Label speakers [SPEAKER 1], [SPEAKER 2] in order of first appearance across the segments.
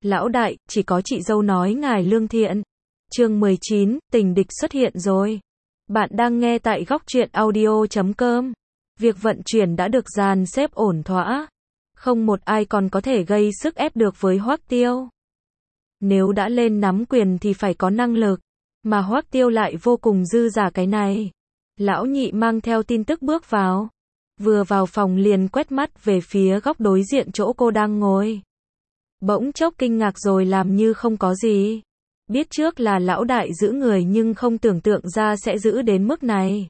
[SPEAKER 1] Lão đại, chỉ có chị dâu nói ngài lương thiện. Chương 19, tình địch xuất hiện rồi. Bạn đang nghe tại góc truyện audio.com. Việc vận chuyển đã được dàn xếp ổn thỏa. Không một ai còn có thể gây sức ép được với Hoắc Tiêu. Nếu đã lên nắm quyền thì phải có năng lực. Mà Hoắc Tiêu lại vô cùng dư dả cái này. Lão nhị mang theo tin tức bước vào. Vừa vào phòng liền quét mắt về phía góc đối diện chỗ cô đang ngồi. Bỗng chốc kinh ngạc rồi làm như không có gì. Biết trước là lão đại giữ người nhưng không tưởng tượng ra sẽ giữ đến mức này.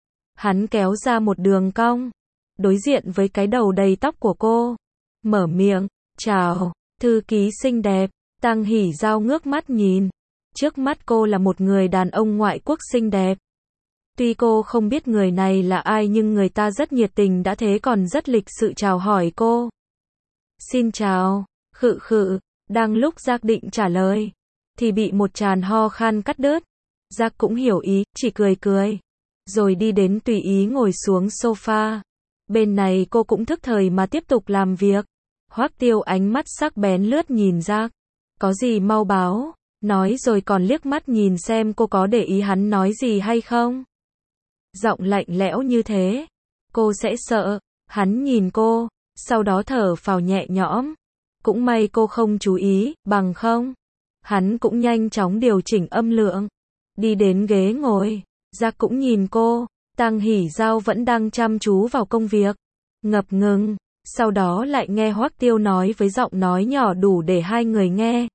[SPEAKER 1] Hắn kéo ra một đường cong, đối diện với cái đầu đầy tóc của cô. Mở miệng, chào, thư ký xinh đẹp. Tăng Hỉ Giao ngước mắt nhìn. Trước mắt cô là một người đàn ông ngoại quốc xinh đẹp. Tuy cô không biết người này là ai nhưng người ta rất nhiệt tình đã thế còn rất lịch sự chào hỏi cô. Xin chào, khự khự, đang lúc Giác định trả lời, thì bị một tràng ho khan cắt đứt. Giác cũng hiểu ý, chỉ cười cười. Rồi đi đến tùy ý ngồi xuống sofa. Bên này cô cũng thức thời mà tiếp tục làm việc. Hoắc Tiêu ánh mắt sắc bén lướt nhìn Giác. Có gì mau báo, nói rồi còn liếc mắt nhìn xem cô có để ý hắn nói gì hay không. Giọng lạnh lẽo như thế, cô sẽ sợ. Hắn nhìn cô, sau đó thở phào nhẹ nhõm. Cũng may cô không chú ý, bằng không. Hắn cũng nhanh chóng điều chỉnh âm lượng. Đi đến ghế ngồi, Giác cũng nhìn cô. Tăng Hỉ Giao vẫn đang chăm chú vào công việc. Ngập ngừng, sau đó lại nghe Hoắc Tiêu nói với giọng nói nhỏ đủ để hai người nghe.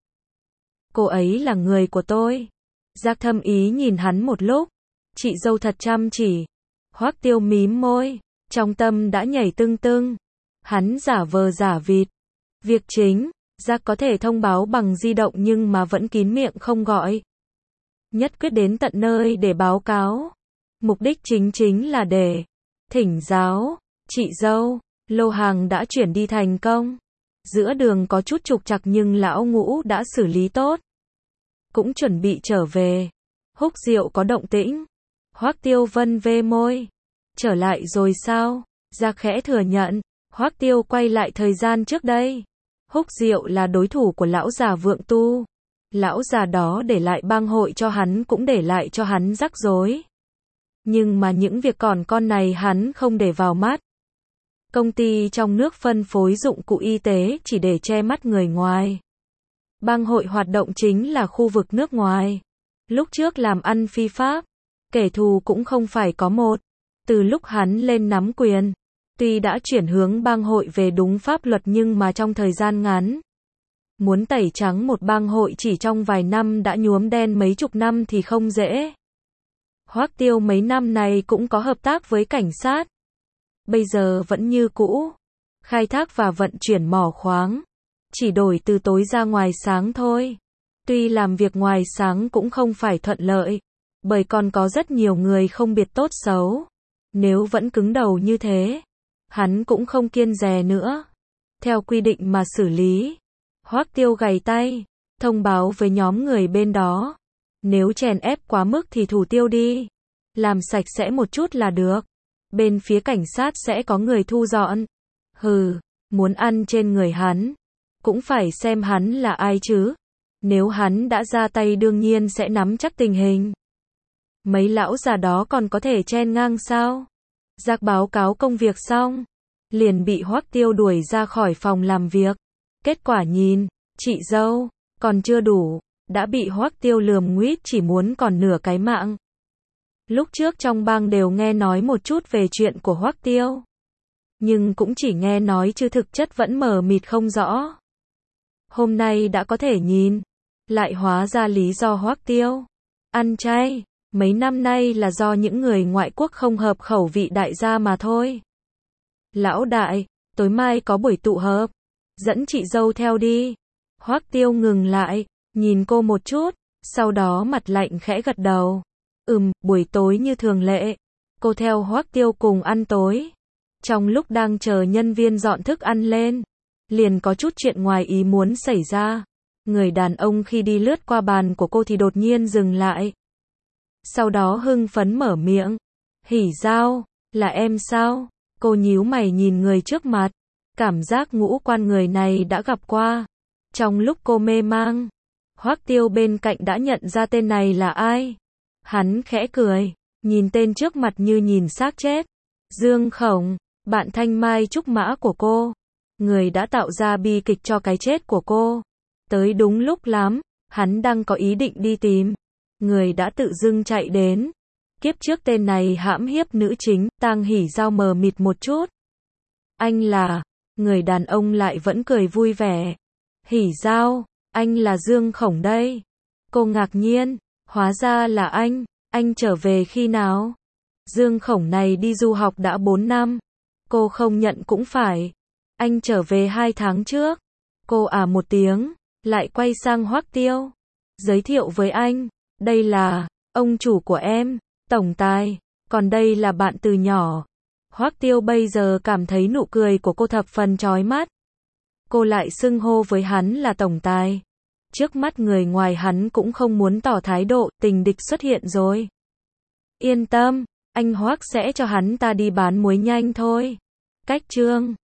[SPEAKER 1] Cô ấy là người của tôi. Giác thâm ý nhìn hắn một lúc. Chị dâu thật chăm chỉ. Hoắc Tiêu mím môi, trong tâm đã nhảy tưng tưng. Hắn giả vờ giả vịt. Việc chính, Giác có thể thông báo bằng di động nhưng mà vẫn kín miệng không gọi. Nhất quyết đến tận nơi để báo cáo. Mục đích chính là để thỉnh giáo, chị dâu, lô hàng đã chuyển đi thành công. Giữa đường có chút trục trặc nhưng lão ngũ đã xử lý tốt. Cũng chuẩn bị trở về. Húc Diệu có động tĩnh. Hoắc Tiêu vân vê môi. Trở lại rồi sao? Giác khẽ thừa nhận. Hoắc Tiêu quay lại thời gian trước đây. Húc Diệu là đối thủ của lão già Vượng Tu. Lão già đó để lại bang hội cho hắn cũng để lại cho hắn rắc rối. Nhưng mà những việc còn con này hắn không để vào mắt. Công ty trong nước phân phối dụng cụ y tế chỉ để che mắt người ngoài. Bang hội hoạt động chính là khu vực nước ngoài. Lúc trước làm ăn phi pháp, kẻ thù cũng không phải có một. Từ lúc hắn lên nắm quyền, tuy đã chuyển hướng bang hội về đúng pháp luật nhưng mà trong thời gian ngắn, muốn tẩy trắng một bang hội chỉ trong vài năm đã nhuốm đen mấy chục năm thì không dễ. Hoắc Tiêu mấy năm này cũng có hợp tác với cảnh sát. Bây giờ vẫn như cũ, khai thác và vận chuyển mỏ khoáng. Chỉ đổi từ tối ra ngoài sáng thôi. Tuy làm việc ngoài sáng cũng không phải thuận lợi, bởi còn có rất nhiều người không biệt tốt xấu. Nếu vẫn cứng đầu như thế, hắn cũng không kiêng dè nữa. Theo quy định mà xử lý. Hoắc Tiêu gầy tay, thông báo với nhóm người bên đó. Nếu chèn ép quá mức thì thủ tiêu đi. Làm sạch sẽ một chút là được. Bên phía cảnh sát sẽ có người thu dọn. Hừ, muốn ăn trên người hắn. Cũng phải xem hắn là ai chứ. Nếu hắn đã ra tay đương nhiên sẽ nắm chắc tình hình. Mấy lão già đó còn có thể chen ngang sao? Giác báo cáo công việc xong, liền bị Hoắc Tiêu đuổi ra khỏi phòng làm việc. Kết quả nhìn, chị dâu, còn chưa đủ, đã bị Hoắc Tiêu lườm nguýt chỉ muốn còn nửa cái mạng. Lúc trước trong bang đều nghe nói một chút về chuyện của Hoắc Tiêu. Nhưng cũng chỉ nghe nói chứ thực chất vẫn mờ mịt không rõ. Hôm nay đã có thể nhìn, lại hóa ra lý do Hoắc Tiêu ăn chay, mấy năm nay là do những người ngoại quốc không hợp khẩu vị đại gia mà thôi. Lão đại, tối mai có buổi tụ họp, dẫn chị dâu theo đi. Hoắc Tiêu ngừng lại, nhìn cô một chút, sau đó mặt lạnh khẽ gật đầu. Buổi tối như thường lệ, cô theo Hoắc Tiêu cùng ăn tối. Trong lúc đang chờ nhân viên dọn thức ăn lên, liền có chút chuyện ngoài ý muốn xảy ra. Người đàn ông khi đi lướt qua bàn của cô thì đột nhiên dừng lại. Sau đó hưng phấn mở miệng. Hỉ Giao, là em sao? Cô nhíu mày nhìn người trước mặt. Cảm giác ngũ quan người này đã gặp qua. Trong lúc cô mê mang, Hoắc Tiêu bên cạnh đã nhận ra tên này là ai. Hắn khẽ cười, nhìn tên trước mặt như nhìn xác chết. Dương Khổng, bạn thanh mai trúc mã của cô. Người đã tạo ra bi kịch cho cái chết của cô. Tới đúng lúc lắm, hắn đang có ý định đi tìm. Người đã tự dưng chạy đến. Kiếp trước tên này hãm hiếp nữ chính, Tang Hỉ Giao mờ mịt một chút. Anh là, người đàn ông lại vẫn cười vui vẻ. Hỉ Giao, anh là Dương Khổng đây. Cô ngạc nhiên, hóa ra là anh trở về khi nào? Dương Khổng này đi du học đã 4 năm. Cô không nhận cũng phải. Anh trở về 2 tháng trước. Cô một tiếng, lại quay sang Hoắc Tiêu. Giới thiệu với anh, đây là, ông chủ của em, tổng tài, còn đây là bạn từ nhỏ. Hoắc Tiêu bây giờ cảm thấy nụ cười của cô thập phần chói mắt. Cô lại xưng hô với hắn là tổng tài. Trước mắt người ngoài hắn cũng không muốn tỏ thái độ, tình địch xuất hiện rồi. Yên tâm, anh Hoắc sẽ cho hắn ta đi bán muối nhanh thôi. Cách chương